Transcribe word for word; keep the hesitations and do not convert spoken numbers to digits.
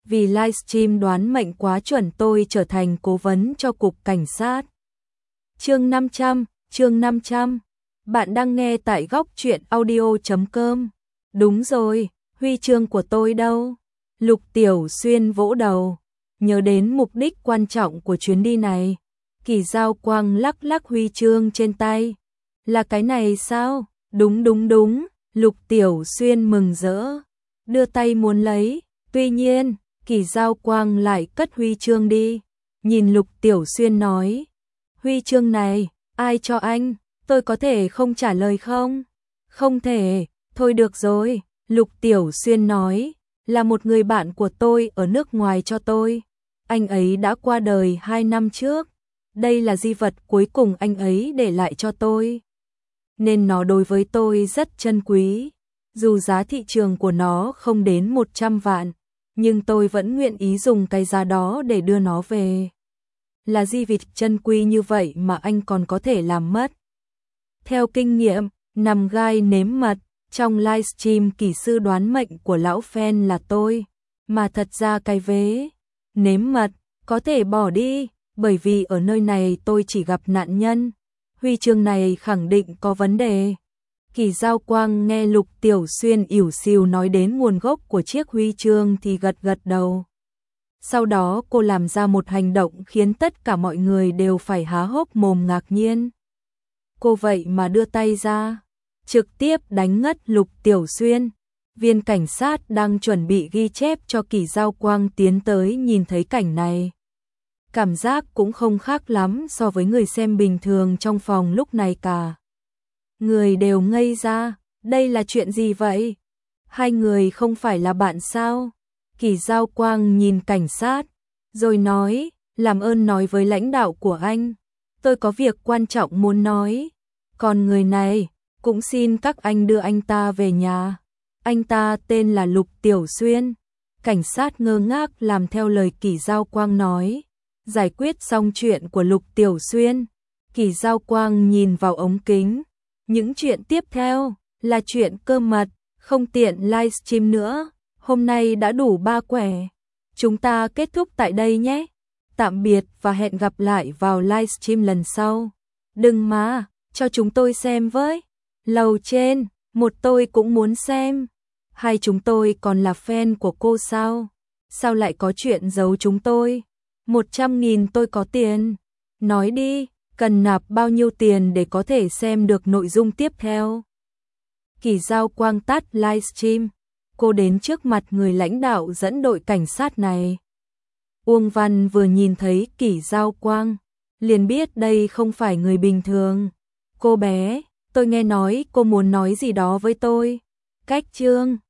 vì livestream đoán mệnh quá chuẩn tôi trở thành cố vấn cho cục cảnh sát. Chương năm trăm, chương năm trăm. Bạn đang nghe tại góc truyện audio chấm com. Đúng rồi, huy chương của tôi đâu? Lục Tiểu Xuyên vỗ đầu, nhớ đến mục đích quan trọng của chuyến đi này. Kỳ Giao Quang lắc lắc huy chương trên tay. Là cái này sao? Đúng đúng đúng, Lục Tiểu Xuyên mừng rỡ, đưa tay muốn lấy. Tuy nhiên, Kỳ Giao Quang lại cất huy chương đi. Nhìn Lục Tiểu Xuyên nói, huy chương này, ai cho anh? Tôi có thể không trả lời không? Không thể, thôi được rồi, Lục Tiểu Xuyên nói, là một người bạn của tôi ở nước ngoài cho tôi. Anh ấy đã qua đời hai năm trước. Đây là di vật cuối cùng anh ấy để lại cho tôi. Nên nó đối với tôi rất chân quý. Dù giá thị trường của nó không đến một trăm vạn, nhưng tôi vẫn nguyện ý dùng cái giá đó để đưa nó về. Là di vật chân quý như vậy mà anh còn có thể làm mất. Theo kinh nghiệm, nằm gai nếm mật, trong livestream kỳ sư đoán mệnh của lão fan là tôi, mà thật ra cái vế nếm mật có thể bỏ đi, bởi vì ở nơi này tôi chỉ gặp nạn nhân. Huy chương này khẳng định có vấn đề. Kỳ Giao Quang nghe Lục Tiểu Xuyên ỉu xìu nói đến nguồn gốc của chiếc huy chương thì gật gật đầu. Sau đó cô làm ra một hành động khiến tất cả mọi người đều phải há hốc mồm ngạc nhiên. Cô vậy mà đưa tay ra, trực tiếp đánh ngất Lục Tiểu Xuyên. Viên cảnh sát đang chuẩn bị ghi chép cho Kỳ Giao Quang tiến tới nhìn thấy cảnh này. Cảm giác cũng không khác lắm so với người xem bình thường trong phòng lúc này cả. Người đều ngây ra, đây là chuyện gì vậy? Hai người không phải là bạn sao? Kỳ Giao Quang nhìn cảnh sát, rồi nói, làm ơn nói với lãnh đạo của anh. Tôi có việc quan trọng muốn nói. Còn người này, cũng xin các anh đưa anh ta về nhà. Anh ta tên là Lục Tiểu Xuyên. Cảnh sát ngơ ngác làm theo lời Kỳ Giao Quang nói. Giải quyết xong chuyện của Lục Tiểu Xuyên, Kỳ Giao Quang nhìn vào ống kính. Những chuyện tiếp theo là chuyện cơ mật, không tiện livestream nữa. Hôm nay đã đủ ba quẻ. Chúng ta kết thúc tại đây nhé. Tạm biệt và hẹn gặp lại vào livestream lần sau. Đừng mà, cho chúng tôi xem với. Lầu trên, một tôi cũng muốn xem. Hai chúng tôi còn là fan của cô sao? Sao lại có chuyện giấu chúng tôi? Một trăm nghìn tôi có tiền. Nói đi, cần nạp bao nhiêu tiền để có thể xem được nội dung tiếp theo? Kỳ Giao Quang tắt livestream. Cô đến trước mặt người lãnh đạo dẫn đội cảnh sát này. Uông Văn vừa nhìn thấy Kỳ Giao Quang, liền biết đây không phải người bình thường. Cô bé, tôi nghe nói cô muốn nói gì đó với tôi. Cách chương